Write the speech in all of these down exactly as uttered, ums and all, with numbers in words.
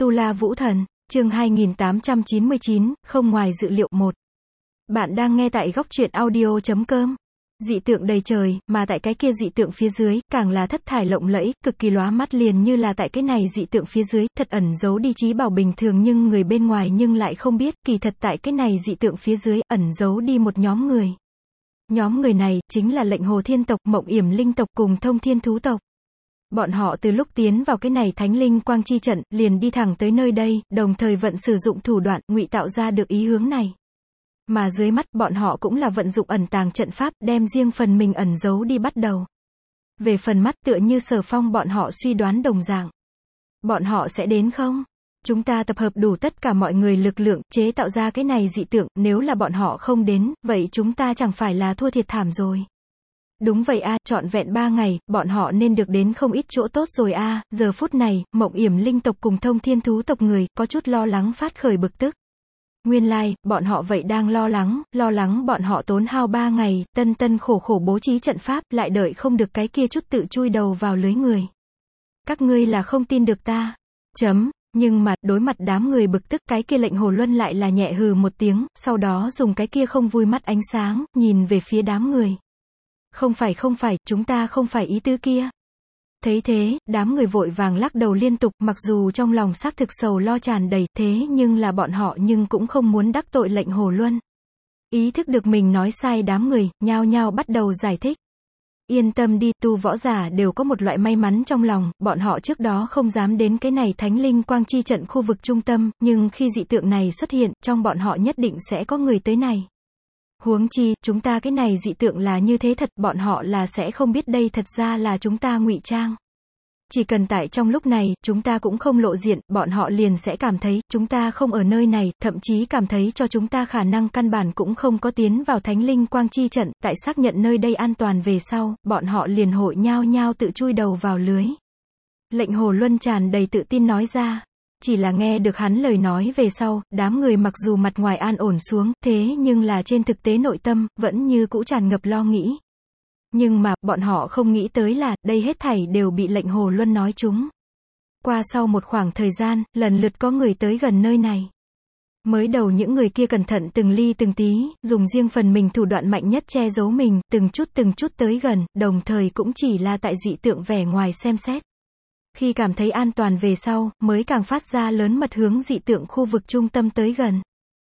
Tu La Vũ Thần, chương hai nghìn tám trăm chín mươi chín, không ngoài dự liệu một. Bạn đang nghe tại góc truyện audio chấm com. Dị tượng đầy trời, mà tại cái kia dị tượng phía dưới, càng là thất thải lộng lẫy, cực kỳ lóa mắt, liền như là tại cái này dị tượng phía dưới, thật ẩn giấu đi trí bảo bình thường, nhưng người bên ngoài nhưng lại không biết, kỳ thật tại cái này dị tượng phía dưới, ẩn giấu đi một nhóm người. Nhóm người này, chính là Lệnh Hồ Thiên tộc, Mộng Yểm Linh tộc cùng Thông Thiên Thú tộc. Bọn họ từ lúc tiến vào cái này thánh linh quang chi trận, liền đi thẳng tới nơi đây, đồng thời vận sử dụng thủ đoạn, ngụy tạo ra được ý hướng này. Mà dưới mắt, bọn họ cũng là vận dụng ẩn tàng trận pháp, đem riêng phần mình ẩn giấu đi bắt đầu. Về phần mắt, tựa như Sở Phong bọn họ suy đoán đồng dạng. Bọn họ sẽ đến không? Chúng ta tập hợp đủ tất cả mọi người lực lượng, chế tạo ra cái này dị tượng, nếu là bọn họ không đến, vậy chúng ta chẳng phải là thua thiệt thảm rồi. Đúng vậy a, trọn vẹn ba ngày, bọn họ nên được đến không ít chỗ tốt rồi a. Giờ phút này, Mộng Yểm Linh tộc cùng Thông Thiên Thú tộc người, có chút lo lắng phát khởi bực tức. Nguyên lai, like, bọn họ vậy đang lo lắng, lo lắng bọn họ tốn hao ba ngày, tân tân khổ khổ bố trí trận pháp, lại đợi không được cái kia chút tự chui đầu vào lưới người. Các ngươi là không tin được ta. Chấm. Nhưng mà, đối mặt đám người bực tức, cái kia Lệnh Hồ Luân lại là nhẹ hừ một tiếng, sau đó dùng cái kia không vui mắt ánh sáng, nhìn về phía đám người. Không phải không phải, chúng ta không phải ý tứ kia. Thấy thế, đám người vội vàng lắc đầu liên tục, mặc dù trong lòng xác thực sầu lo tràn đầy, thế nhưng là bọn họ nhưng cũng không muốn đắc tội Lệnh Hồ Luân. Ý thức được mình nói sai, đám người, nhao nhao bắt đầu giải thích. Yên tâm đi, tu võ giả đều có một loại may mắn trong lòng, bọn họ trước đó không dám đến cái này thánh linh quang chi trận khu vực trung tâm, nhưng khi dị tượng này xuất hiện, trong bọn họ nhất định sẽ có người tới này. Huống chi, chúng ta cái này dị tượng là như thế thật, bọn họ là sẽ không biết đây thật ra là chúng ta ngụy trang. Chỉ cần tại trong lúc này, chúng ta cũng không lộ diện, bọn họ liền sẽ cảm thấy, chúng ta không ở nơi này, thậm chí cảm thấy cho chúng ta khả năng căn bản cũng không có tiến vào thánh linh quang chi trận, tại xác nhận nơi đây an toàn về sau, bọn họ liền hội nhao nhao tự chui đầu vào lưới. Lệnh Hồ Luân tràn đầy tự tin nói ra. Chỉ là nghe được hắn lời nói về sau, đám người mặc dù mặt ngoài an ổn xuống, thế nhưng là trên thực tế nội tâm, vẫn như cũ tràn ngập lo nghĩ. Nhưng mà, bọn họ không nghĩ tới là, đây hết thảy đều bị Lệnh Hồ Luân nói trúng. Qua sau một khoảng thời gian, lần lượt có người tới gần nơi này. Mới đầu những người kia cẩn thận từng ly từng tí, dùng riêng phần mình thủ đoạn mạnh nhất che giấu mình, từng chút từng chút tới gần, đồng thời cũng chỉ là tại dị tượng vẻ ngoài xem xét. Khi cảm thấy an toàn về sau, mới càng phát ra lớn mật hướng dị tượng khu vực trung tâm tới gần.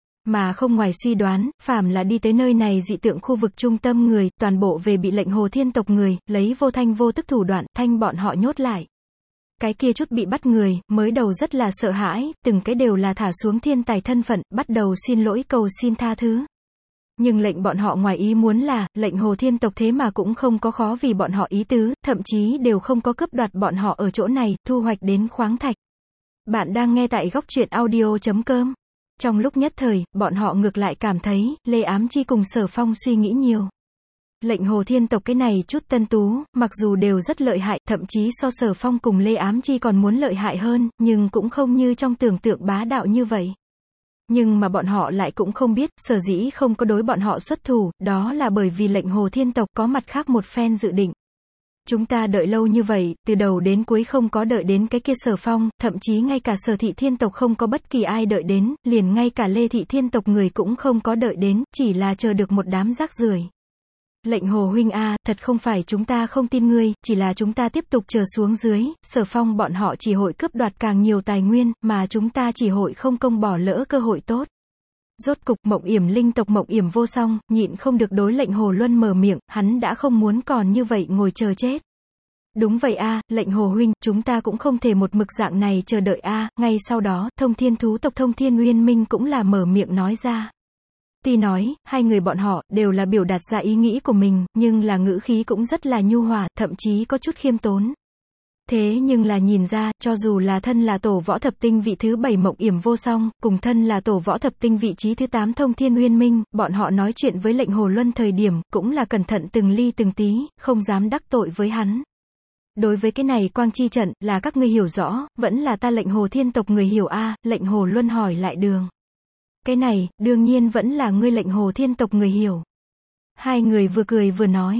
Mà không ngoài suy đoán, phàm là đi tới nơi này dị tượng khu vực trung tâm người, toàn bộ về bị Lệnh Hồ Thiên tộc người, lấy vô thanh vô tức thủ đoạn, thanh bọn họ nhốt lại. Cái kia chút bị bắt người, mới đầu rất là sợ hãi, từng cái đều là thả xuống thiên tài thân phận, bắt đầu xin lỗi cầu xin tha thứ. Nhưng lệnh bọn họ ngoài ý muốn là, Lệnh Hồ Thiên tộc thế mà cũng không có khó vì bọn họ ý tứ, thậm chí đều không có cướp đoạt bọn họ ở chỗ này, thu hoạch đến khoáng thạch. Bạn đang nghe tại góc truyện audio chấm com. Trong lúc nhất thời, bọn họ ngược lại cảm thấy, Lê Ám Chi cùng Sở Phong suy nghĩ nhiều. Lệnh Hồ Thiên tộc cái này chút tân tú, mặc dù đều rất lợi hại, thậm chí so Sở Phong cùng Lê Ám Chi còn muốn lợi hại hơn, nhưng cũng không như trong tưởng tượng bá đạo như vậy. Nhưng mà bọn họ lại cũng không biết, sở dĩ không có đối bọn họ xuất thủ, đó là bởi vì Lệnh Hồ Thiên tộc có mặt khác một phen dự định. Chúng ta đợi lâu như vậy, từ đầu đến cuối không có đợi đến cái kia Sở Phong, thậm chí ngay cả Sở Thị Thiên tộc không có bất kỳ ai đợi đến, liền ngay cả Lê Thị Thiên tộc người cũng không có đợi đến, chỉ là chờ được một đám rác rưởi. Lệnh Hồ huynh a, thật không phải chúng ta không tin ngươi, chỉ là chúng ta tiếp tục chờ xuống dưới, Sở Phong bọn họ chỉ hội cướp đoạt càng nhiều tài nguyên, mà chúng ta chỉ hội không công bỏ lỡ cơ hội tốt. Rốt cục, Mộng Yểm Linh tộc Mộng Yểm Vô Song, nhịn không được đối Lệnh Hồ Luân mở miệng, hắn đã không muốn còn như vậy ngồi chờ chết. Đúng vậy a, Lệnh Hồ huynh, chúng ta cũng không thể một mực dạng này chờ đợi a. Ngay sau đó, Thông Thiên Thú tộc Thông Thiên Uyên Minh cũng là mở miệng nói ra. Tuy nói, hai người bọn họ, đều là biểu đạt ra ý nghĩ của mình, nhưng là ngữ khí cũng rất là nhu hòa, thậm chí có chút khiêm tốn. Thế nhưng là nhìn ra, cho dù là thân là tổ võ thập tinh vị thứ bảy Mộng Yểm Vô Song, cùng thân là tổ võ thập tinh vị trí thứ tám Thông Thiên Uyên Minh, bọn họ nói chuyện với Lệnh Hồ Luân thời điểm, cũng là cẩn thận từng ly từng tí, không dám đắc tội với hắn. Đối với cái này quang chi trận, là các ngươi hiểu rõ, vẫn là ta Lệnh Hồ Thiên tộc người hiểu a. Lệnh Hồ Luân hỏi lại đường. Cái này, đương nhiên vẫn là ngươi Lệnh Hồ Thiên tộc người hiểu. Hai người vừa cười vừa nói.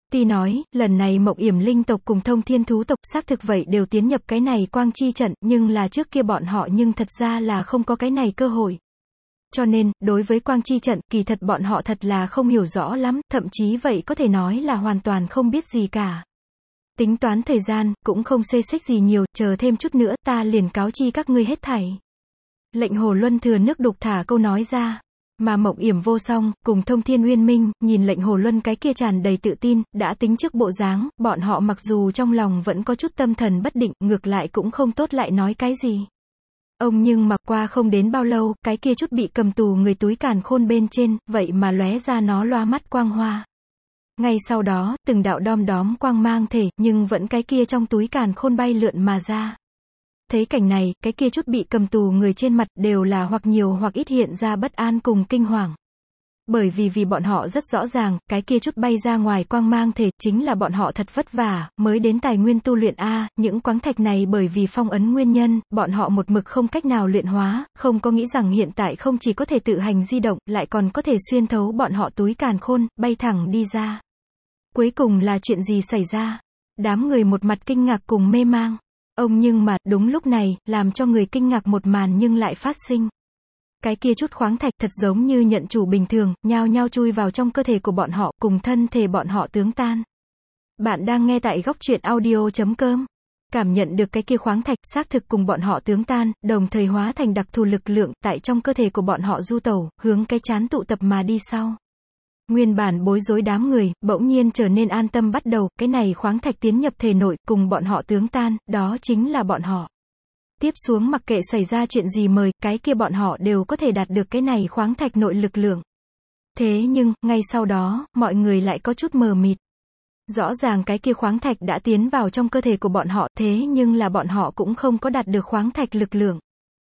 Tuy nói, lần này Mộng Yểm Linh tộc cùng Thông Thiên thú tộc xác thực vậy đều tiến nhập cái này quang chi trận, nhưng là trước kia bọn họ nhưng thật ra là không có cái này cơ hội. Cho nên, đối với quang chi trận, kỳ thật bọn họ thật là không hiểu rõ lắm, thậm chí vậy có thể nói là hoàn toàn không biết gì cả. Tính toán thời gian, cũng không xê xích gì nhiều, chờ thêm chút nữa, ta liền cáo chi các ngươi hết thảy. Lệnh Hồ Luân thừa nước đục thả câu nói ra. Mà Mộng Yểm Vô Song, cùng Thông Thiên Uyên Minh, nhìn Lệnh Hồ Luân cái kia tràn đầy tự tin, đã tính trước bộ dáng, bọn họ mặc dù trong lòng vẫn có chút tâm thần bất định, ngược lại cũng không tốt lại nói cái gì. Ông nhưng mặc qua không đến bao lâu, cái kia chút bị cầm tù người túi càn khôn bên trên, vậy mà lóe ra nó loa mắt quang hoa. Ngay sau đó, từng đạo đom đóm quang mang thể, nhưng vẫn cái kia trong túi càn khôn bay lượn mà ra. Thấy cảnh này, cái kia chút bị cầm tù người trên mặt đều là hoặc nhiều hoặc ít hiện ra bất an cùng kinh hoàng. Bởi vì vì bọn họ rất rõ ràng, cái kia chút bay ra ngoài quang mang thể, chính là bọn họ thật vất vả, mới đến tài nguyên tu luyện A, những quáng thạch này bởi vì phong ấn nguyên nhân, bọn họ một mực không cách nào luyện hóa, không có nghĩ rằng hiện tại không chỉ có thể tự hành di động, lại còn có thể xuyên thấu bọn họ túi càn khôn, bay thẳng đi ra. Cuối cùng là chuyện gì xảy ra? Đám người một mặt kinh ngạc cùng mê mang. Ông nhưng mà, đúng lúc này, làm cho người kinh ngạc một màn nhưng lại phát sinh. Cái kia chút khoáng thạch thật giống như nhận chủ bình thường, nhao nhao chui vào trong cơ thể của bọn họ, cùng thân thể bọn họ tướng tan. Bạn đang nghe tại góc truyện audio chấm com. Cảm nhận được cái kia khoáng thạch, xác thực cùng bọn họ tướng tan, đồng thời hóa thành đặc thù lực lượng, tại trong cơ thể của bọn họ du tẩu, hướng cái chán tụ tập mà đi sau. Nguyên bản bối rối đám người, bỗng nhiên trở nên an tâm bắt đầu, cái này khoáng thạch tiến nhập thể nội, cùng bọn họ tướng tan, đó chính là bọn họ. Tiếp xuống mặc kệ xảy ra chuyện gì mời, cái kia bọn họ đều có thể đạt được cái này khoáng thạch nội lực lượng. Thế nhưng, ngay sau đó, mọi người lại có chút mờ mịt. Rõ ràng cái kia khoáng thạch đã tiến vào trong cơ thể của bọn họ, thế nhưng là bọn họ cũng không có đạt được khoáng thạch lực lượng.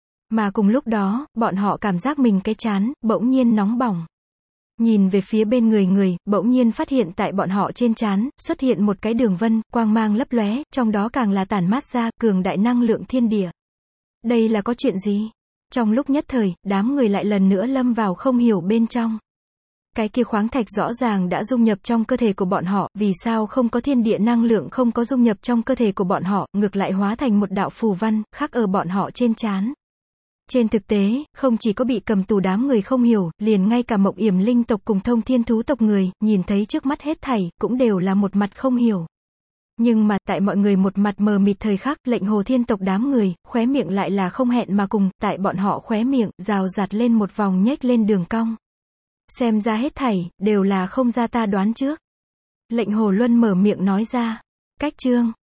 Mà cùng lúc đó, bọn họ cảm giác mình cái chán, bỗng nhiên nóng bỏng. Nhìn về phía bên người người, bỗng nhiên phát hiện tại bọn họ trên trán, xuất hiện một cái đường vân, quang mang lấp lóe, trong đó càng là tản mát ra, cường đại năng lượng thiên địa. Đây là có chuyện gì? Trong lúc nhất thời, đám người lại lần nữa lâm vào không hiểu bên trong. Cái kia khoáng thạch rõ ràng đã dung nhập trong cơ thể của bọn họ, vì sao không có thiên địa năng lượng không có dung nhập trong cơ thể của bọn họ, ngược lại hóa thành một đạo phù văn, khắc ở bọn họ trên trán. Trên thực tế, không chỉ có bị cầm tù đám người không hiểu, liền ngay cả Mộng Yểm Linh tộc cùng Thông Thiên thú tộc người, nhìn thấy trước mắt hết thảy, cũng đều là một mặt không hiểu. Nhưng mà, tại mọi người một mặt mờ mịt thời khắc, Lệnh Hồ Thiên tộc đám người, khóe miệng lại là không hẹn mà cùng, tại bọn họ khóe miệng, rào rạt lên một vòng nhếch lên đường cong. Xem ra hết thảy, đều là không ra ta đoán trước. Lệnh Hồ Luân mở miệng nói ra. Cách chương.